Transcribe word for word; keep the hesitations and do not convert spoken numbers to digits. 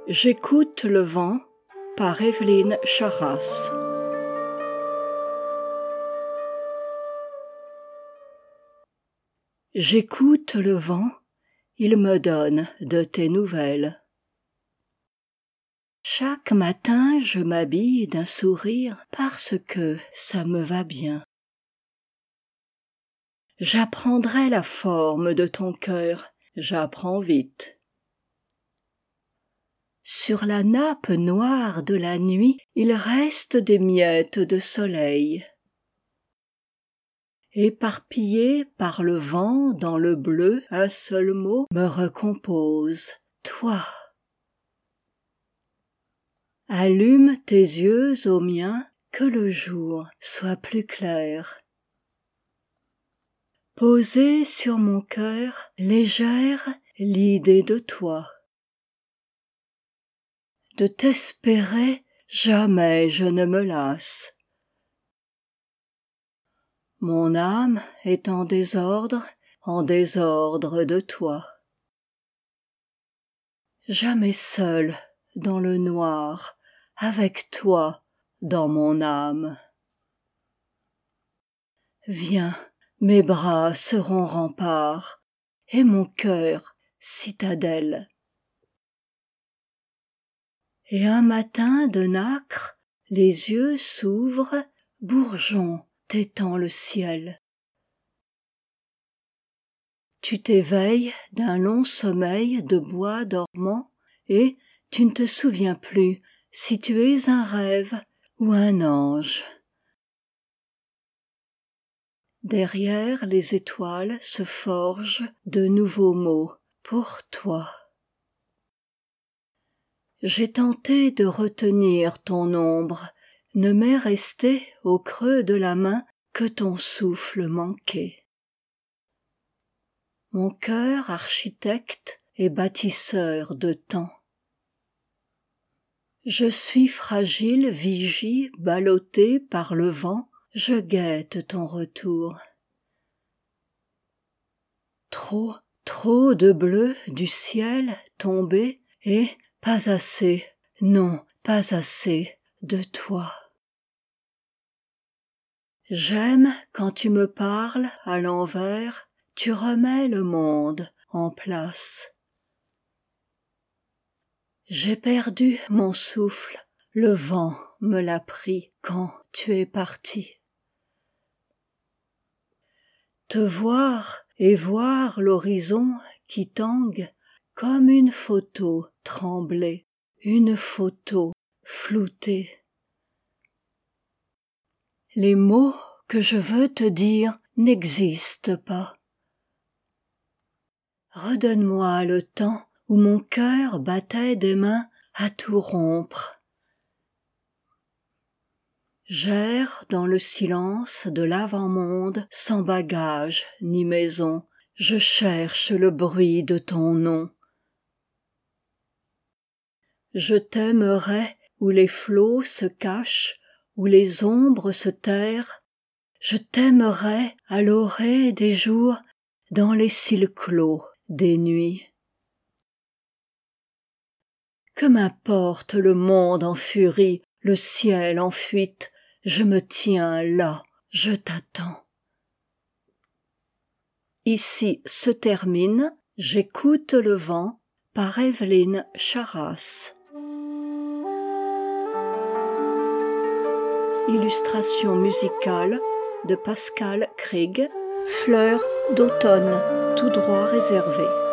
J'écoute le vent par Évelyne Charras. J'écoute le vent, il me donne de tes nouvelles. Chaque matin je m'habille d'un sourire parce que ça me va bien. J'apprendrai la forme de ton cœur, j'apprends vite. Sur la nappe noire de la nuit, il reste des miettes de soleil. Éparpillé par le vent dans le bleu, un seul mot me recompose, toi. Allume tes yeux aux miens, que le jour soit plus clair. Posée sur mon cœur, légère l'idée de toi. De t'espérer, jamais je ne me lasse. Mon âme est en désordre, en désordre de toi. Jamais seule dans le noir, avec toi dans mon âme. Viens, mes bras seront remparts, et mon cœur citadelle. Et un matin de nacre, les yeux s'ouvrent, bourgeon t'étend le ciel. Tu t'éveilles d'un long sommeil de bois dormant, et tu ne te souviens plus si tu es un rêve ou un ange. Derrière les étoiles se forgent de nouveaux mots pour toi. J'ai tenté de retenir ton ombre, ne m'est resté au creux de la main que ton souffle manqué. Mon cœur architecte et bâtisseur de temps. Je suis fragile vigie ballottée par le vent, je guette ton retour. Trop, trop de bleu du ciel tombé et pas assez, non, pas assez de toi. J'aime quand tu me parles à l'envers, tu remets le monde en place. J'ai perdu mon souffle, le vent me l'a pris quand tu es parti. Te voir et voir l'horizon qui tangue comme une photo tremblée, une photo floutée. Les mots que je veux te dire n'existent pas. Redonne-moi le temps où mon cœur battait des mains à tout rompre. J'erre dans le silence de l'avant-monde sans bagage ni maison, je cherche le bruit de ton nom. Je t'aimerai où les flots se cachent, où les ombres se terrent, je t'aimerai à l'orée des jours, dans les cils clos des nuits. Que m'importe le monde en furie, le ciel en fuite, je me tiens là, je t'attends. Ici se termine J'écoute le vent par Évelyne Charras. Illustration musicale de Pascal Krieg, Fleurs d'automne, tout droit réservé.